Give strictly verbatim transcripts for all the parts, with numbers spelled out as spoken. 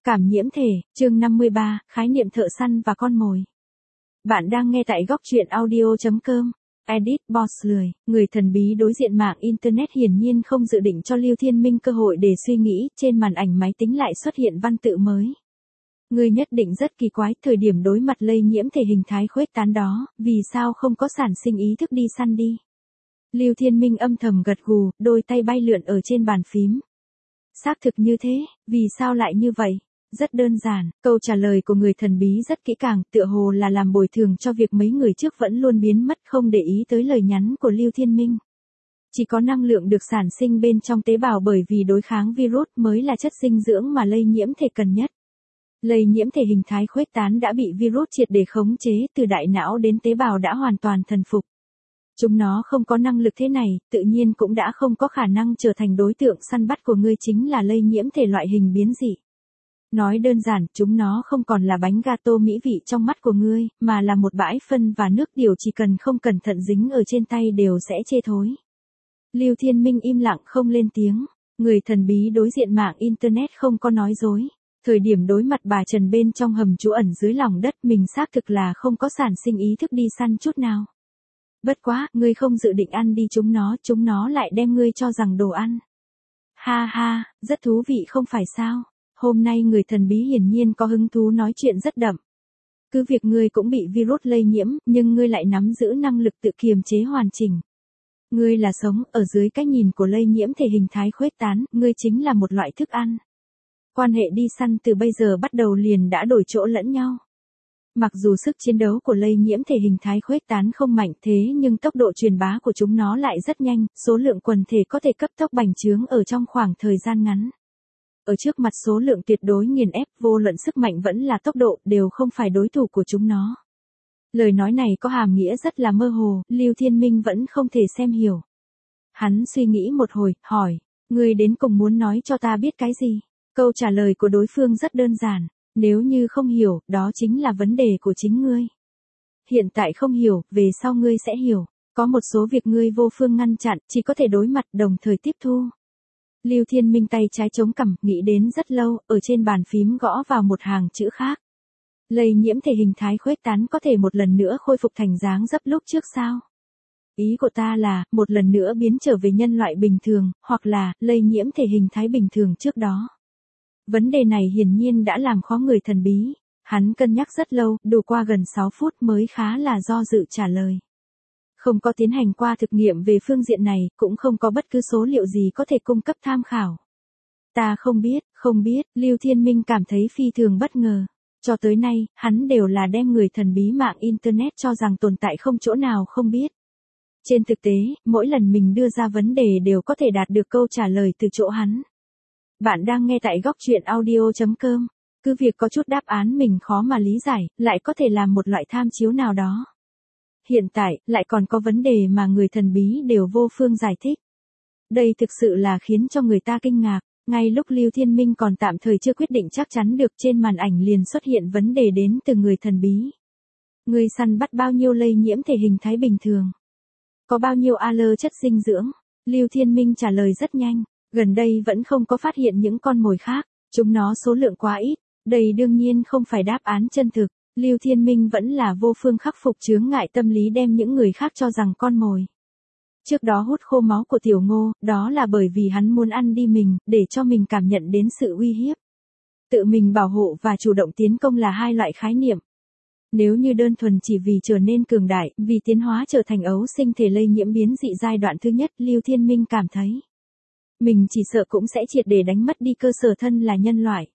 Cảm nhiễm thể, chương năm mươi ba, khái niệm thợ săn và con mồi. Bạn đang nghe tại góc truyện audio chấm com. Edit Boss lười, người thần bí đối diện mạng Internet hiển nhiên không dự định cho Lưu Thiên Minh cơ hội để suy nghĩ, trên màn ảnh máy tính lại xuất hiện văn tự mới. Ngươi nhất định rất kỳ quái, thời điểm đối mặt lây nhiễm thể hình thái khuếch tán đó, vì sao không có sản sinh ý thức đi săn đi. Lưu Thiên Minh âm thầm gật gù, đôi tay bay lượn ở trên bàn phím. Xác thực như thế, vì sao lại như vậy? Rất đơn giản, câu trả lời của người thần bí rất kỹ càng, tựa hồ là làm bồi thường cho việc mấy người trước vẫn luôn biến mất không để ý tới lời nhắn của Lưu Thiên Minh. Chỉ có năng lượng được sản sinh bên trong tế bào bởi vì đối kháng virus mới là chất dinh dưỡng mà lây nhiễm thể cần nhất. Lây nhiễm thể hình thái khuếch tán đã bị virus triệt để khống chế, từ đại não đến tế bào đã hoàn toàn thần phục. Chúng nó không có năng lực thế này, tự nhiên cũng đã không có khả năng trở thành đối tượng săn bắt của ngươi, chính là lây nhiễm thể loại hình biến dị. Nói đơn giản, chúng nó không còn là bánh gato mỹ vị trong mắt của ngươi, mà là một bãi phân và nước điều chỉ cần không cẩn thận dính ở trên tay đều sẽ chê thối. Lưu Thiên Minh im lặng không lên tiếng, người thần bí đối diện mạng Internet không có nói dối. Thời điểm đối mặt bà Trần bên trong hầm trú ẩn dưới lòng đất, mình xác thực là không có sản sinh ý thức đi săn chút nào. Bất quá, ngươi không dự định ăn đi chúng nó, chúng nó lại đem ngươi cho rằng đồ ăn. Ha ha, rất thú vị không phải sao? Hôm nay người thần bí hiển nhiên có hứng thú nói chuyện rất đậm. Cứ việc ngươi cũng bị virus lây nhiễm, nhưng ngươi lại nắm giữ năng lực tự kiềm chế hoàn chỉnh. Ngươi là sống, ở dưới cái nhìn của lây nhiễm thể hình thái khuếch tán, ngươi chính là một loại thức ăn. Quan hệ đi săn từ bây giờ bắt đầu liền đã đổi chỗ lẫn nhau. Mặc dù sức chiến đấu của lây nhiễm thể hình thái khuếch tán không mạnh thế nhưng tốc độ truyền bá của chúng nó lại rất nhanh, số lượng quần thể có thể cấp tốc bành trướng ở trong khoảng thời gian ngắn. Ở trước mặt số lượng tuyệt đối nghiền ép, vô luận sức mạnh vẫn là tốc độ đều không phải đối thủ của chúng nó. Lời nói này có hàm nghĩa rất là mơ hồ, Lưu Thiên Minh vẫn không thể xem hiểu. Hắn suy nghĩ một hồi, hỏi, ngươi đến cùng muốn nói cho ta biết cái gì? Câu trả lời của đối phương rất đơn giản. Nếu như không hiểu, đó chính là vấn đề của chính ngươi. Hiện tại không hiểu, về sau ngươi sẽ hiểu. Có một số việc ngươi vô phương ngăn chặn, chỉ có thể đối mặt đồng thời tiếp thu. Lưu Thiên Minh tay trái chống cằm, nghĩ đến rất lâu, ở trên bàn phím gõ vào một hàng chữ khác. Lây nhiễm thể hình thái khuếch tán có thể một lần nữa khôi phục thành dáng dấp lúc trước sao? Ý của ta là, một lần nữa biến trở về nhân loại bình thường, hoặc là, lây nhiễm thể hình thái bình thường trước đó. Vấn đề này hiển nhiên đã làm khó người thần bí. Hắn cân nhắc rất lâu, đủ qua gần sáu phút mới khá là do dự trả lời. Không có tiến hành qua thực nghiệm về phương diện này, cũng không có bất cứ số liệu gì có thể cung cấp tham khảo. Ta không biết, không biết, Lưu Thiên Minh cảm thấy phi thường bất ngờ. Cho tới nay, hắn đều là đem người thần bí mạng Internet cho rằng tồn tại không chỗ nào không biết. Trên thực tế, mỗi lần mình đưa ra vấn đề đều có thể đạt được câu trả lời từ chỗ hắn. Bạn đang nghe tại góc truyện audio chấm com. Cứ việc có chút đáp án mình khó mà lý giải, lại có thể làm một loại tham chiếu nào đó. Hiện tại, lại còn có vấn đề mà người thần bí đều vô phương giải thích. Đây thực sự là khiến cho người ta kinh ngạc. Ngay lúc Lưu Thiên Minh còn tạm thời chưa quyết định chắc chắn được, trên màn ảnh liền xuất hiện vấn đề đến từ người thần bí. Người săn bắt bao nhiêu lây nhiễm thể hình thái bình thường? Có bao nhiêu a lờ chất dinh dưỡng? Lưu Thiên Minh trả lời rất nhanh. Gần đây vẫn không có phát hiện những con mồi khác, chúng nó số lượng quá ít, đây đương nhiên không phải đáp án chân thực. Lưu Thiên Minh vẫn là vô phương khắc phục chướng ngại tâm lý đem những người khác cho rằng con mồi. Trước đó hút khô máu của Tiểu Ngô, đó là bởi vì hắn muốn ăn đi mình, để cho mình cảm nhận đến sự uy hiếp. Tự mình bảo hộ và chủ động tiến công là hai loại khái niệm. Nếu như đơn thuần chỉ vì trở nên cường đại, vì tiến hóa trở thành ấu sinh thể lây nhiễm biến dị giai đoạn thứ nhất, Lưu Thiên Minh cảm thấy mình chỉ sợ cũng sẽ triệt để đánh mất đi cơ sở thân là nhân loại.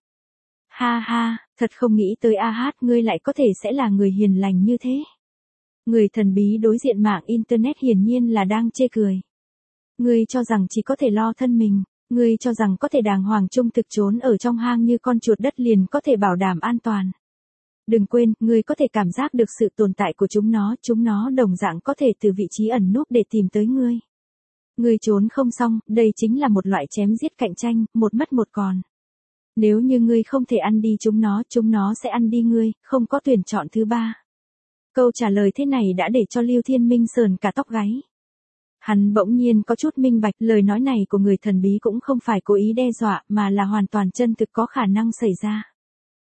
Ha ha, thật không nghĩ tới a hát ngươi lại có thể sẽ là người hiền lành như thế. Người thần bí đối diện mạng Internet hiển nhiên là đang chê cười. Ngươi cho rằng chỉ có thể lo thân mình, ngươi cho rằng có thể đàng hoàng trung thực trốn ở trong hang như con chuột đất liền có thể bảo đảm an toàn. Đừng quên, ngươi có thể cảm giác được sự tồn tại của chúng nó, chúng nó đồng dạng có thể từ vị trí ẩn núp để tìm tới ngươi. Ngươi trốn không xong, đây chính là một loại chém giết cạnh tranh, một mất một còn. Nếu như ngươi không thể ăn đi chúng nó, chúng nó sẽ ăn đi ngươi, không có tuyển chọn thứ ba. Câu trả lời thế này đã để cho Lưu Thiên Minh sờn cả tóc gáy. Hắn bỗng nhiên có chút minh bạch, lời nói này của người thần bí cũng không phải cố ý đe dọa, mà là hoàn toàn chân thực có khả năng xảy ra.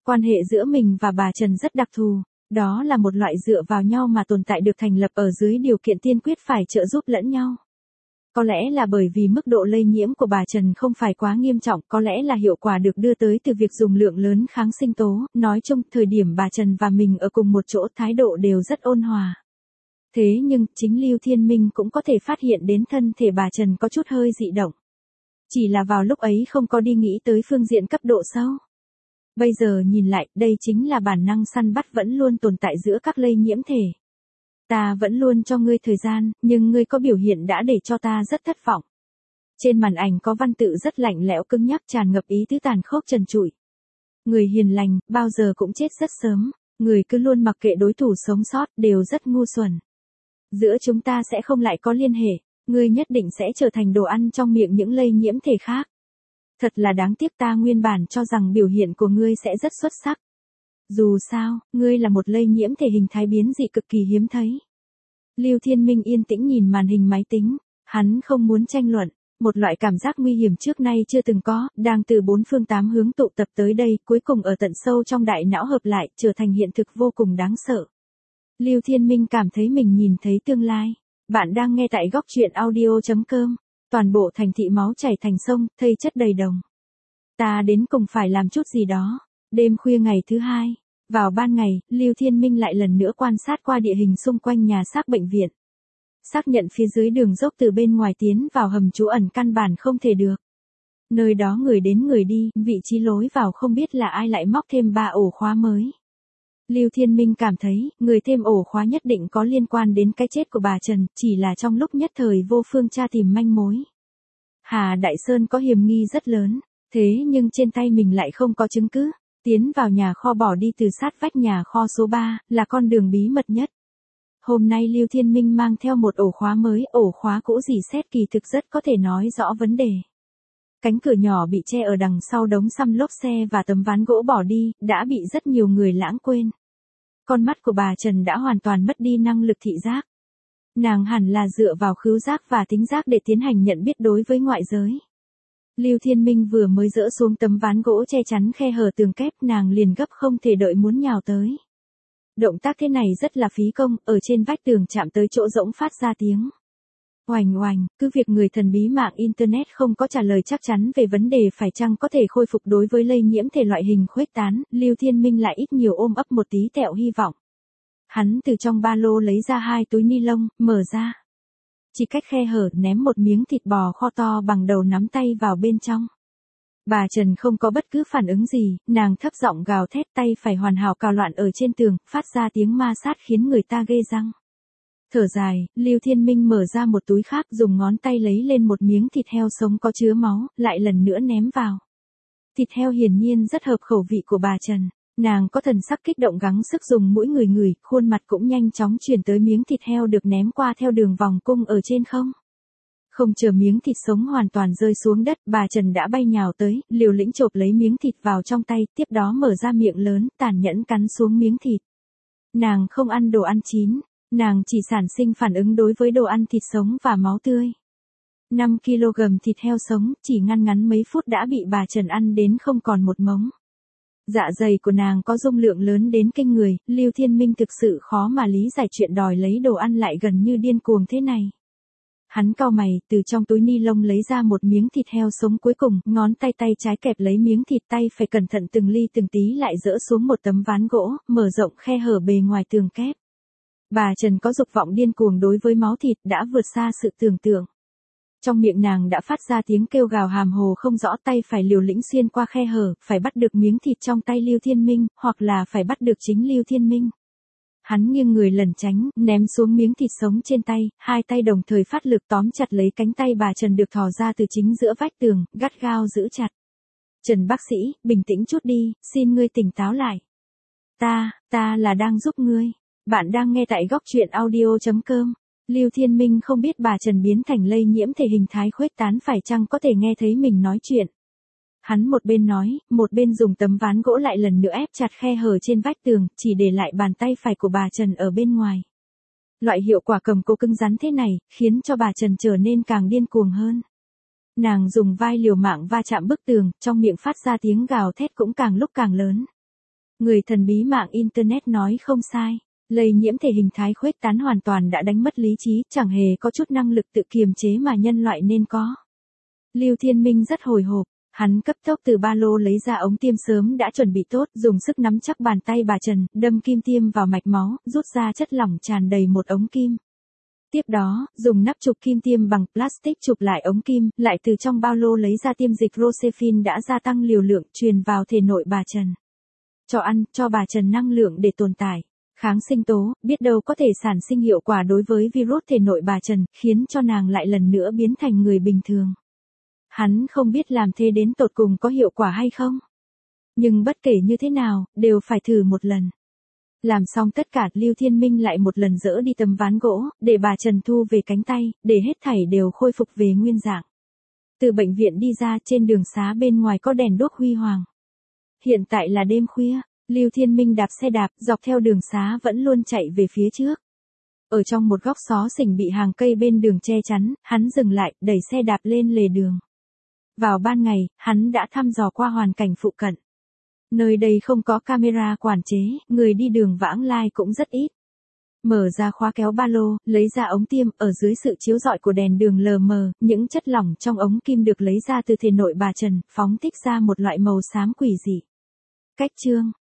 Quan hệ giữa mình và bà Trần rất đặc thù, đó là một loại dựa vào nhau mà tồn tại được thành lập ở dưới điều kiện tiên quyết phải trợ giúp lẫn nhau. Có lẽ là bởi vì mức độ lây nhiễm của bà Trần không phải quá nghiêm trọng, có lẽ là hiệu quả được đưa tới từ việc dùng lượng lớn kháng sinh tố, nói chung, thời điểm bà Trần và mình ở cùng một chỗ thái độ đều rất ôn hòa. Thế nhưng, chính Lưu Thiên Minh cũng có thể phát hiện đến thân thể bà Trần có chút hơi dị động. Chỉ là vào lúc ấy không có đi nghĩ tới phương diện cấp độ sâu. Bây giờ nhìn lại, đây chính là bản năng săn bắt vẫn luôn tồn tại giữa các lây nhiễm thể. Ta vẫn luôn cho ngươi thời gian, nhưng ngươi có biểu hiện đã để cho ta rất thất vọng. Trên màn ảnh có văn tự rất lạnh lẽo cứng nhắc tràn ngập ý tứ tàn khốc trần trụi. Người hiền lành, bao giờ cũng chết rất sớm, người cứ luôn mặc kệ đối thủ sống sót, đều rất ngu xuẩn. Giữa chúng ta sẽ không lại có liên hệ, ngươi nhất định sẽ trở thành đồ ăn trong miệng những lây nhiễm thể khác. Thật là đáng tiếc, ta nguyên bản cho rằng biểu hiện của ngươi sẽ rất xuất sắc. Dù sao, ngươi là một lây nhiễm thể hình thái biến dị cực kỳ hiếm thấy. Lưu Thiên Minh yên tĩnh nhìn màn hình máy tính, hắn không muốn tranh luận, một loại cảm giác nguy hiểm trước nay chưa từng có, đang từ bốn phương tám hướng tụ tập tới đây, cuối cùng ở tận sâu trong đại não hợp lại, trở thành hiện thực vô cùng đáng sợ. Lưu Thiên Minh cảm thấy mình nhìn thấy tương lai. Bạn đang nghe tại góc truyện audio chấm com. Toàn bộ thành thị máu chảy thành sông, thây chất đầy đồng. Ta đến cùng phải làm chút gì đó. Đêm khuya ngày thứ hai, vào ban ngày, Lưu Thiên Minh lại lần nữa quan sát qua địa hình xung quanh nhà xác bệnh viện. Xác nhận phía dưới đường dốc từ bên ngoài tiến vào hầm trú ẩn căn bản không thể được. Nơi đó người đến người đi, vị trí lối vào không biết là ai lại móc thêm ba ổ khóa mới. Lưu Thiên Minh cảm thấy, người thêm ổ khóa nhất định có liên quan đến cái chết của bà Trần, chỉ là trong lúc nhất thời vô phương tra tìm manh mối. Hà Đại Sơn có hiểm nghi rất lớn, thế nhưng trên tay mình lại không có chứng cứ. Tiến vào nhà kho bỏ đi từ sát vách nhà kho số ba, là con đường bí mật nhất. Hôm nay Lưu Thiên Minh mang theo một ổ khóa mới, ổ khóa cũ dỉ xét kỳ thực rất có thể nói rõ vấn đề. Cánh cửa nhỏ bị che ở đằng sau đống xăm lốp xe và tấm ván gỗ bỏ đi, đã bị rất nhiều người lãng quên. Con mắt của bà Trần đã hoàn toàn mất đi năng lực thị giác. Nàng hẳn là dựa vào khứu giác và thính giác để tiến hành nhận biết đối với ngoại giới. Lưu Thiên Minh vừa mới dỡ xuống tấm ván gỗ che chắn khe hở tường kép, nàng liền gấp không thể đợi muốn nhào tới. Động tác thế này rất là phí công, ở trên vách tường chạm tới chỗ rỗng phát ra tiếng oành oành, cứ việc người thần bí mạng Internet không có trả lời chắc chắn về vấn đề phải chăng có thể khôi phục đối với lây nhiễm thể loại hình khuếch tán, Lưu Thiên Minh lại ít nhiều ôm ấp một tí tẹo hy vọng. Hắn từ trong ba lô lấy ra hai túi ni lông, mở ra. Chỉ cách khe hở ném một miếng thịt bò kho to bằng đầu nắm tay vào bên trong. Bà Trần không có bất cứ phản ứng gì, nàng thấp giọng gào thét, tay phải hoàn hảo cào loạn ở trên tường, phát ra tiếng ma sát khiến người ta ghê răng. Thở dài, Lưu Thiên Minh mở ra một túi khác, dùng ngón tay lấy lên một miếng thịt heo sống có chứa máu, lại lần nữa ném vào. Thịt heo hiển nhiên rất hợp khẩu vị của bà Trần. Nàng có thần sắc kích động gắng sức dùng mũi người ngửi, khuôn mặt cũng nhanh chóng chuyển tới miếng thịt heo được ném qua theo đường vòng cung ở trên không. Không chờ miếng thịt sống hoàn toàn rơi xuống đất, bà Trần đã bay nhào tới, liều lĩnh chộp lấy miếng thịt vào trong tay, tiếp đó mở ra miệng lớn, tàn nhẫn cắn xuống miếng thịt. Nàng không ăn đồ ăn chín, nàng chỉ sản sinh phản ứng đối với đồ ăn thịt sống và máu tươi. năm ki lô gam thịt heo sống, chỉ ngăn ngắn mấy phút đã bị bà Trần ăn đến không còn một mống. Dạ dày của nàng có dung lượng lớn đến kinh người, Lưu Thiên Minh thực sự khó mà lý giải chuyện đòi lấy đồ ăn lại gần như điên cuồng thế này. Hắn cau mày, từ trong túi ni lông lấy ra một miếng thịt heo sống cuối cùng, ngón tay tay trái kẹp lấy miếng thịt, tay phải cẩn thận từng ly từng tí lại dỡ xuống một tấm ván gỗ, mở rộng khe hở bề ngoài tường kép. Bà Trần có dục vọng điên cuồng đối với máu thịt đã vượt xa sự tưởng tượng. Trong miệng nàng đã phát ra tiếng kêu gào hàm hồ không rõ, tay phải liều lĩnh xuyên qua khe hở, phải bắt được miếng thịt trong tay Lưu Thiên Minh, hoặc là phải bắt được chính Lưu Thiên Minh. Hắn nghiêng người lẩn tránh, ném xuống miếng thịt sống trên tay, hai tay đồng thời phát lực tóm chặt lấy cánh tay bà Trần được thò ra từ chính giữa vách tường, gắt gao giữ chặt. Trần bác sĩ, bình tĩnh chút đi, xin ngươi tỉnh táo lại. Ta, ta là đang giúp ngươi. Bạn đang nghe tại góc truyện audio chấm com. Lưu Thiên Minh không biết bà Trần biến thành lây nhiễm thể hình thái khuếch tán phải chăng có thể nghe thấy mình nói chuyện. Hắn một bên nói, một bên dùng tấm ván gỗ lại lần nữa ép chặt khe hở trên vách tường, chỉ để lại bàn tay phải của bà Trần ở bên ngoài. Loại hiệu quả cầm cố cứng rắn thế này, khiến cho bà Trần trở nên càng điên cuồng hơn. Nàng dùng vai liều mạng va chạm bức tường, trong miệng phát ra tiếng gào thét cũng càng lúc càng lớn. Người thần bí mạng Internet nói không sai. Lây nhiễm thể hình thái khuếch tán hoàn toàn đã đánh mất lý trí, chẳng hề có chút năng lực tự kiềm chế mà nhân loại nên có. Lưu Thiên Minh rất hồi hộp, hắn cấp tốc từ ba lô lấy ra ống tiêm sớm đã chuẩn bị tốt, dùng sức nắm chắc bàn tay bà Trần, đâm kim tiêm vào mạch máu, rút ra chất lỏng tràn đầy một ống kim. Tiếp đó, dùng nắp chụp kim tiêm bằng plastic chụp lại ống kim, lại từ trong ba lô lấy ra tiêm dịch Rocephin đã gia tăng liều lượng truyền vào thể nội bà Trần. Cho ăn, cho bà Trần năng lượng để tồn tại. Kháng sinh tố, biết đâu có thể sản sinh hiệu quả đối với virus thể nội bà Trần, khiến cho nàng lại lần nữa biến thành người bình thường. Hắn không biết làm thế đến tột cùng có hiệu quả hay không. Nhưng bất kể như thế nào, đều phải thử một lần. Làm xong tất cả, Lưu Thiên Minh lại một lần dỡ đi tấm ván gỗ, để bà Trần thu về cánh tay, để hết thảy đều khôi phục về nguyên dạng. Từ bệnh viện đi ra, trên đường xá bên ngoài có đèn đuốc huy hoàng. Hiện tại là đêm khuya, Lưu Thiên Minh đạp xe đạp, dọc theo đường xá vẫn luôn chạy về phía trước. Ở trong một góc xó xỉnh bị hàng cây bên đường che chắn, hắn dừng lại, đẩy xe đạp lên lề đường. Vào ban ngày, hắn đã thăm dò qua hoàn cảnh phụ cận. Nơi đây không có camera quản chế, người đi đường vãng lai cũng rất ít. Mở ra khóa kéo ba lô, lấy ra ống tiêm, ở dưới sự chiếu rọi của đèn đường lờ mờ, những chất lỏng trong ống kim được lấy ra từ thể nội bà Trần, phóng thích ra một loại màu xám quỷ dị. Cách chương